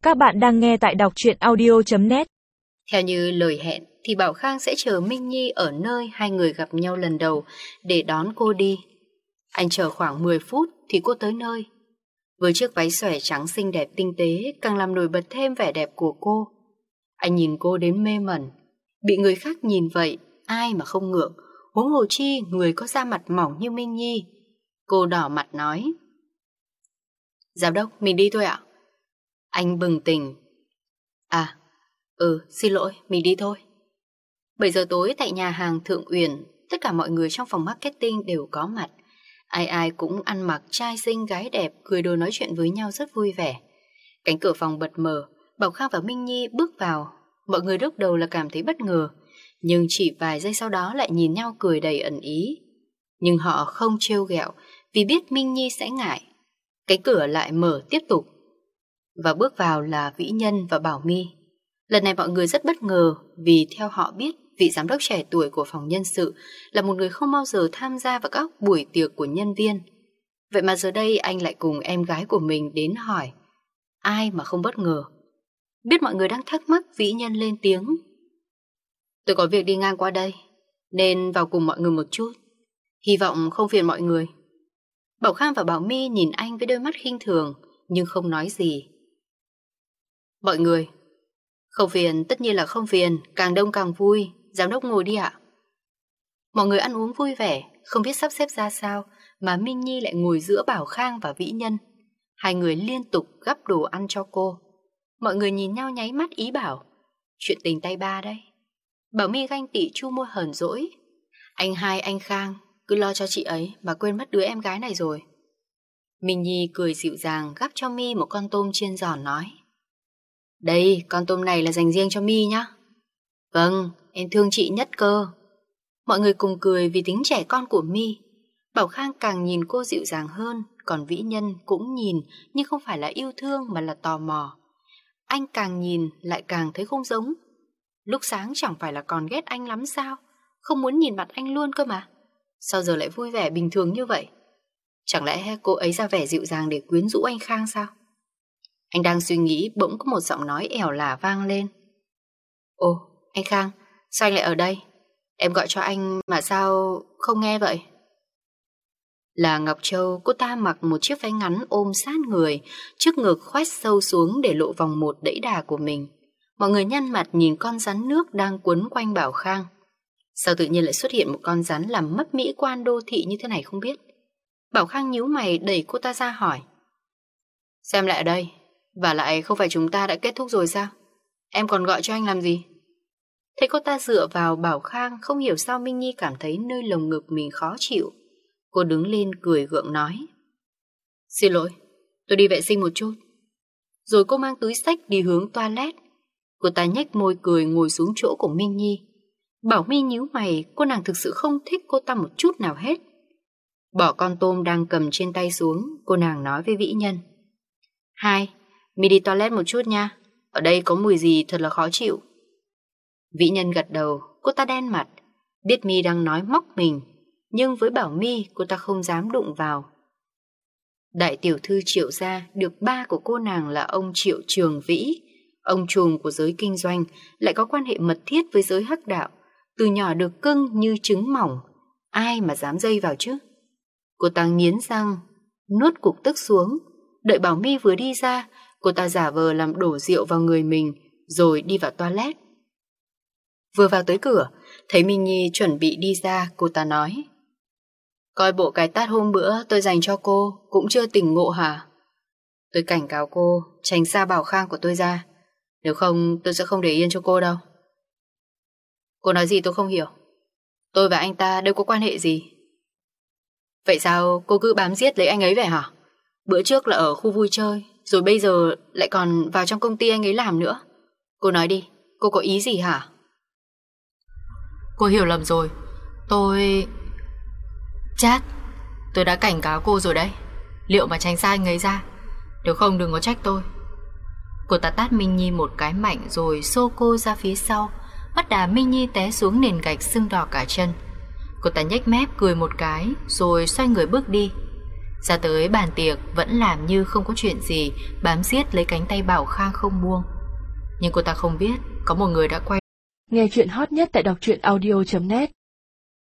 Các bạn đang nghe tại đọc truyện audio.net. Theo như lời hẹn thì Bảo Khang sẽ chờ Minh Nhi ở nơi hai người gặp nhau lần đầu để đón cô đi. Anh chờ khoảng 10 phút thì cô tới nơi. Với chiếc váy xòe trắng xinh đẹp tinh tế càng làm nổi bật thêm vẻ đẹp của cô. Anh nhìn cô đến mê mẩn. Bị người khác nhìn vậy, ai mà không ngượng, huống hồ chi người có da mặt mỏng như Minh Nhi. Cô đỏ mặt nói: "Giám đốc, mình đi thôi ạ." Anh bừng tỉnh: Xin lỗi, mình đi thôi." 7 giờ tối tại nhà hàng Thượng Uyển, tất cả mọi người trong phòng marketing đều có mặt. Ai ai cũng ăn mặc trai xinh gái đẹp, cười đùa nói chuyện với nhau rất vui vẻ. Cánh cửa phòng bật mở, Bảo Khang và Minh Nhi bước vào. Mọi người lúc đầu là cảm thấy bất ngờ, nhưng chỉ vài giây sau đó lại nhìn nhau cười đầy ẩn ý. Nhưng họ không trêu ghẹo vì biết Minh Nhi sẽ ngại. Cánh cửa lại mở tiếp tục, và bước vào là Vĩ Nhân và Bảo My. Lần này mọi người rất bất ngờ vì theo họ biết vị giám đốc trẻ tuổi của phòng nhân sự là một người không bao giờ tham gia vào các buổi tiệc của nhân viên. Vậy mà giờ đây anh lại cùng em gái của mình đến hỏi. Ai mà không bất ngờ. Biết mọi người đang thắc mắc, Vĩ Nhân lên tiếng: "Tôi có việc đi ngang qua đây nên vào cùng mọi người một chút. Hy vọng không phiền mọi người." Bảo Khang và Bảo My nhìn anh với đôi mắt khinh thường nhưng không nói gì. "Mọi người, không phiền, tất nhiên là không phiền, càng đông càng vui, giám đốc ngồi đi ạ." Mọi người ăn uống vui vẻ, không biết sắp xếp ra sao mà Minh Nhi lại ngồi giữa Bảo Khang và Vĩ Nhân. Hai người liên tục gắp đồ ăn cho cô. Mọi người nhìn nhau nháy mắt ý bảo: "Chuyện tình tay ba đây." Bảo My ganh tị chu môi hờn dỗi: "Anh hai, anh Khang cứ lo cho chị ấy mà quên mất đứa em gái này rồi." Minh Nhi cười dịu dàng gắp cho My một con tôm chiên giòn nói: "Đây, con tôm này là dành riêng cho My nhá." "Vâng, em thương chị nhất cơ." Mọi người cùng cười vì tính trẻ con của My. Bảo Khang càng nhìn cô dịu dàng hơn, còn Vĩ Nhân cũng nhìn nhưng không phải là yêu thương mà là tò mò. Anh càng nhìn lại càng thấy không giống. Lúc sáng chẳng phải là còn ghét anh lắm sao? Không muốn nhìn mặt anh luôn cơ mà. Sao giờ lại vui vẻ bình thường như vậy? Chẳng lẽ cô ấy ra vẻ dịu dàng để quyến rũ anh Khang sao? Anh đang suy nghĩ bỗng có một giọng nói ẻo lả vang lên: "Ồ, anh Khang, sao anh lại ở đây? Em gọi cho anh mà sao không nghe vậy?" Là Ngọc Châu, cô ta mặc một chiếc váy ngắn ôm sát người, trước ngực khoét sâu xuống để lộ vòng một đẫy đà của mình. Mọi người nhăn mặt nhìn con rắn nước đang quấn quanh Bảo Khang. Sao tự nhiên lại xuất hiện một con rắn làm mất mỹ quan đô thị như thế này không biết. Bảo Khang nhíu mày đẩy cô ta ra hỏi: "Xem lại ở đây, và lại không phải chúng ta đã kết thúc rồi sao? Em còn gọi cho anh làm gì?" Thấy cô ta dựa vào Bảo Khang, không hiểu sao Minh Nhi cảm thấy nơi lồng ngực mình khó chịu. Cô đứng lên cười gượng nói: "Xin lỗi, tôi đi vệ sinh một chút." Rồi cô mang túi xách đi hướng toilet. Cô ta nhếch môi cười ngồi xuống chỗ của Minh Nhi. Bảo My nhíu mày, cô nàng thực sự không thích cô ta một chút nào hết. Bỏ con tôm đang cầm trên tay xuống, cô nàng nói với Vĩ Nhân: "Hai, mi đi toilet một chút nha, ở đây có mùi gì thật là khó chịu." Vĩ Nhân gật đầu, cô ta đen mặt, biết My đang nói móc mình, nhưng với Bảo My cô ta không dám đụng vào. Đại tiểu thư Triệu gia được ba của cô nàng là ông Triệu Trường Vĩ, ông trùm của giới kinh doanh, lại có quan hệ mật thiết với giới hắc đạo, từ nhỏ được cưng như trứng mỏng, ai mà dám dây vào chứ. Cô ta nghiến răng, nuốt cục tức xuống. Đợi Bảo My vừa đi ra, cô ta giả vờ làm đổ rượu vào người mình, rồi đi vào toilet. Vừa vào tới cửa, thấy Minh Nhi chuẩn bị đi ra, cô ta nói: "Coi bộ cái tát hôm bữa tôi dành cho cô cũng chưa tỉnh ngộ hả? Tôi cảnh cáo cô tránh xa Bảo Khang của tôi ra, nếu không tôi sẽ không để yên cho cô đâu." "Cô nói gì tôi không hiểu. Tôi và anh ta đâu có quan hệ gì." "Vậy sao cô cứ bám giết lấy anh ấy vậy hả? Bữa trước là ở khu vui chơi, rồi bây giờ lại còn vào trong công ty anh ấy làm nữa. Cô nói đi, cô có ý gì hả?" "Cô hiểu lầm rồi. Chát, tôi đã cảnh cáo cô rồi đấy. Liệu mà tránh xa anh ấy ra, nếu không đừng có trách tôi." Cô ta tát Minh Nhi một cái mạnh rồi xô cô ra phía sau, bắt đà Minh Nhi té xuống nền gạch sưng đỏ cả chân. Cô ta nhếch mép cười một cái rồi xoay người bước đi. Ra tới bàn tiệc vẫn làm như không có chuyện gì, bám giết lấy cánh tay Bảo Khang không buông. Nhưng cô ta không biết có một người đã quay. Nghe chuyện hot nhất tại đọc truyện audio.net